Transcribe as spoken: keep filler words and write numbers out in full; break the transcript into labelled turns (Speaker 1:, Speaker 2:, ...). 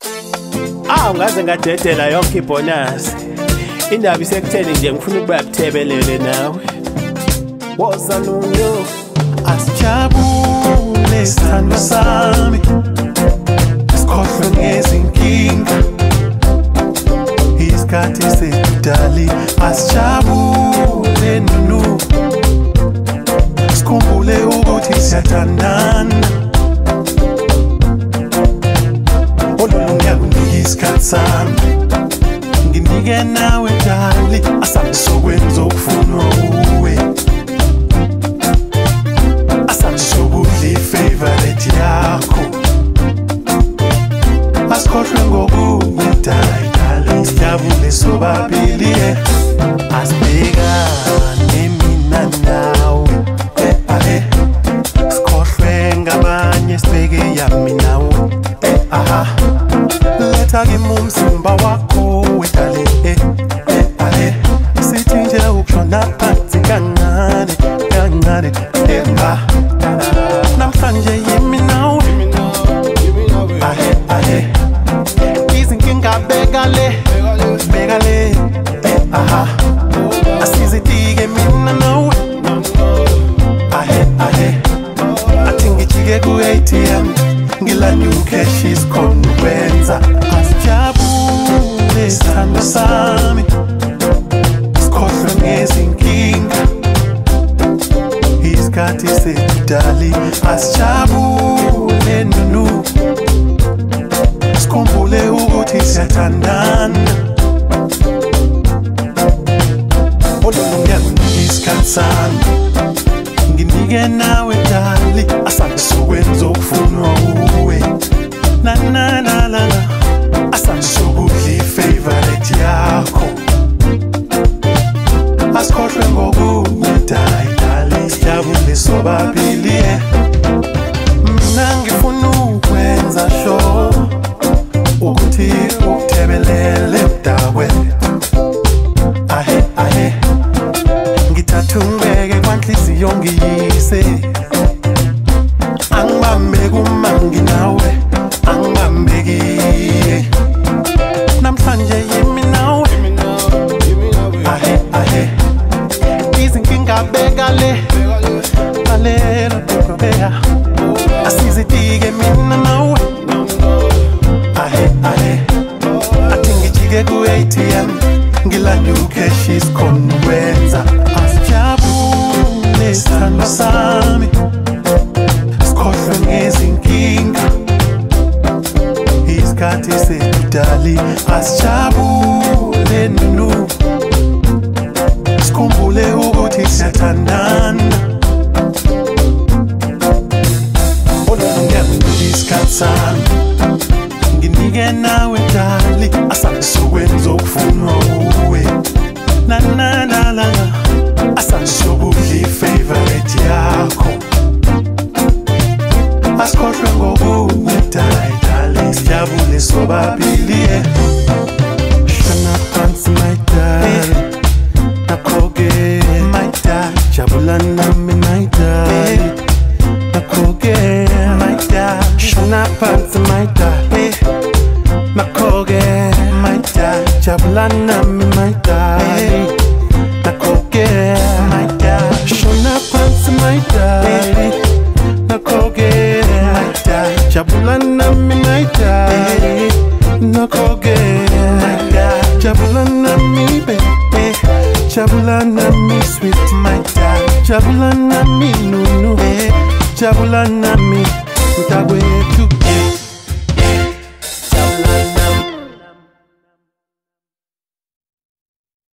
Speaker 1: Ah ngaze ngadedela yonke ibonus. Indaba isekutheni nje ngifuna ukuba buthebelele nawe. Woza nuno
Speaker 2: asijabule sithandwa sami. Sikhohlwe ngezinkinga. Isikhathi sekudali asijabule nunu. Sikhumbule ukuthi siyathandana. Isikhathi sami nginike nawe dali asabe sokwenza okufunwa uwe asabe sokudla ifavorite yakho asikhohlwe ngokunye dali sijabule sobabili asibhekane mina nawe eh sikhohlwe ngabanye sibheke yami nawe eh aha letha kimi umzimba wakho wedale eh eh ale sithi nje ukushona phansi kancane kancane emba namhlanje yimi nawe ale ale izinkinga bekale bekale eh aha asizitike mina nawe ale ale athi ngijike ku A T M ngila new cash is konwenza asijabule sithandwa sami sikhohlwe ngezinkinga isikhathi sekudali asijabule nunu sikhumbule ukuthi siyathandana olungayo isikhathi sami nginike nawe dali asabe sokwenza okufunwa uwe na na na na asabe sokudla ifavorite yakho asikhohlwe ngokunye dali sijabule sobabili mina ngifuna ukwenza sure ukuthi ukuthebelele udakwe ahe ahe ngithatha ungibeke kwanhliziyo ngiyise angibambe kumangi nawe angibambeki namhlanje yimi nawe ahe ahe izinkinga bekale balela bekobea asizitike mina nawe ahe ahe athi ngijike ku A T M ngila new cash is konwenza asijabule sithandwa sami sikhohlwe ngezinkinga isikhathi sekudali asijabule nunu sikhumbule ukuthi siyathandana olungayo isikhathi sami nginike nawe dali asabe sokwenza okufunwa uwe na na na na asabe sokudla ifavorite yakho asikhohlwe ngokunye dali sijabule sobabili shona phansi my dali nakhoke my dali jabula nami my dali nakhoke my dali shona phansi my dali nakhoke my dali jabula nami my dali nakhoke my dali shona phansi my dali nakhoke my dali jabula nami my dali nakhoke my dali jabula nami baby jabula nami sweet my dali jabula nami nunu jabula nami mtakwethu